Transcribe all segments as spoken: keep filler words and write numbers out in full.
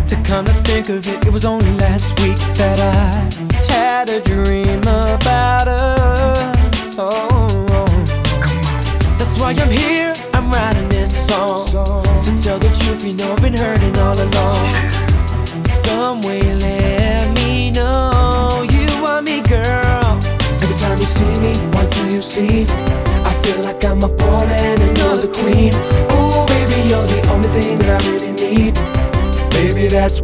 To come to think of it, it was only last week that I had a dream about us. Oh, that's why I'm here, I'm writing this song. To tell the truth, you know I've been hurting all along. Some way let me know you want me, girl. Every time you see me, what do you see? I feel like I'm a pawn and you're the queen. Oh baby, you're the only thing that I really need. Baby, that's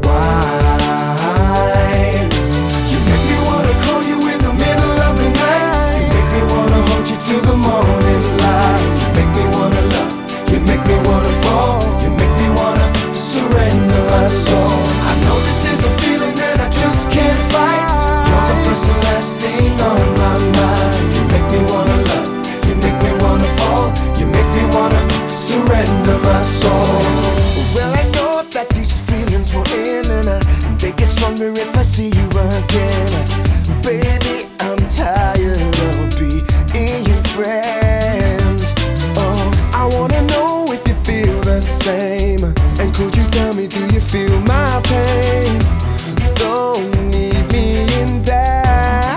why you make me wanna call you in the middle of the night. You make me wanna hold you till the morning light. You make me wanna love, you make me wanna fall. You make me wanna surrender my soul. I know this is a feeling that I just can't fight. You're the first and last thing on my mind. You make me wanna love, you make me wanna fall. You make me wanna surrender my soul. Well, I know that these feelings will end, and I, they get stronger if I see you again. Baby, I'm tired of being friends. Oh, I wanna know if you feel the same. And could you tell me, do you feel my pain? Don't leave me in doubt,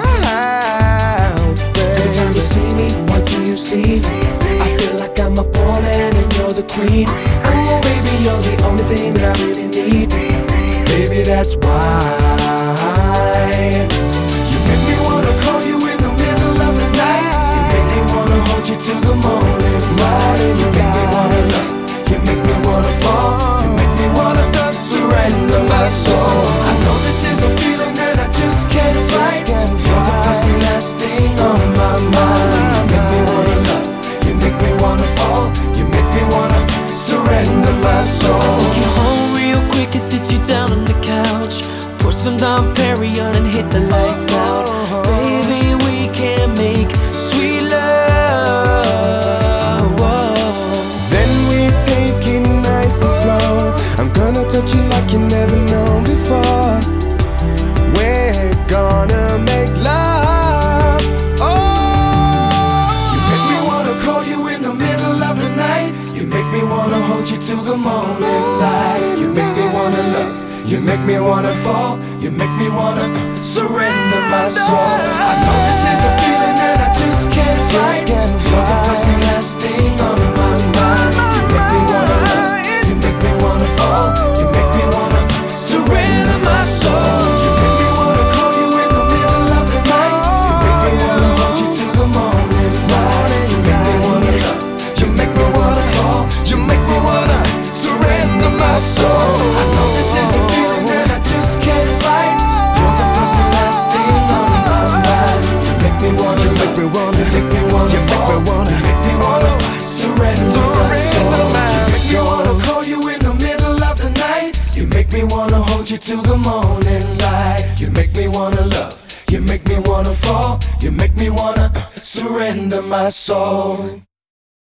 babe. Every time you see me, what do you see? I feel like I'm a pawn and you're the queen. Oh baby, you're the only thing that I really need. Baby, that's why you make me wanna call you in the middle of the night. You make me wanna hold you till the morning light. You make me wanna love, you make me wanna fall. You make me wanna surrender my soul. I know this is a feeling that I just can't fight. You're the first and last thing on my mind. You make me wanna love, you make me wanna fall. You make me wanna surrender my soul. I'll take you home real quick and sit you down on the couch. Pour some Dom Perignon and hit the lights out. Baby, we can make sweet love. Whoa. Then we take it nice and slow. I'm gonna touch you like you never known before. We're gonna make love. Oh, you make me wanna call you in the middle of the night. You make me wanna hold you till the morning light. You make me wanna love, you make me wanna fall. You make me wanna surrender my soul. I know this is a feeling that I just can't fight. You're the first and last thing on my mind. You make me wanna love, you make me wanna fall. You make me wanna surrender my soul. You make me wanna call you in the middle of the night. You make me wanna hold you till the morning light. You make me wanna love, you make me wanna fall. You make me wanna surrender my soul. I know this is a feeling that I just can't fight. You're the first and last thing on my mind. You make me wanna, you make me wanna, you make me wanna fall. You make me wanna surrender my soul. You make me wanna call you in the middle of the night. You make me wanna hold you till the morning light. You make me wanna love, you make me wanna fall. You make me wanna surrender my soul.